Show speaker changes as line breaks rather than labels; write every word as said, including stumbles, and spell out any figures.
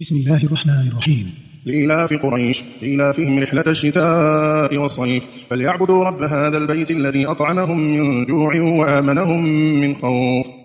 بسم الله الرحمن الرحيم.
لإلاف قريش إلافهم رحلة الشتاء والصيف فليعبدوا رب هذا البيت الذي أطعمهم من جوع وآمنهم من خوف.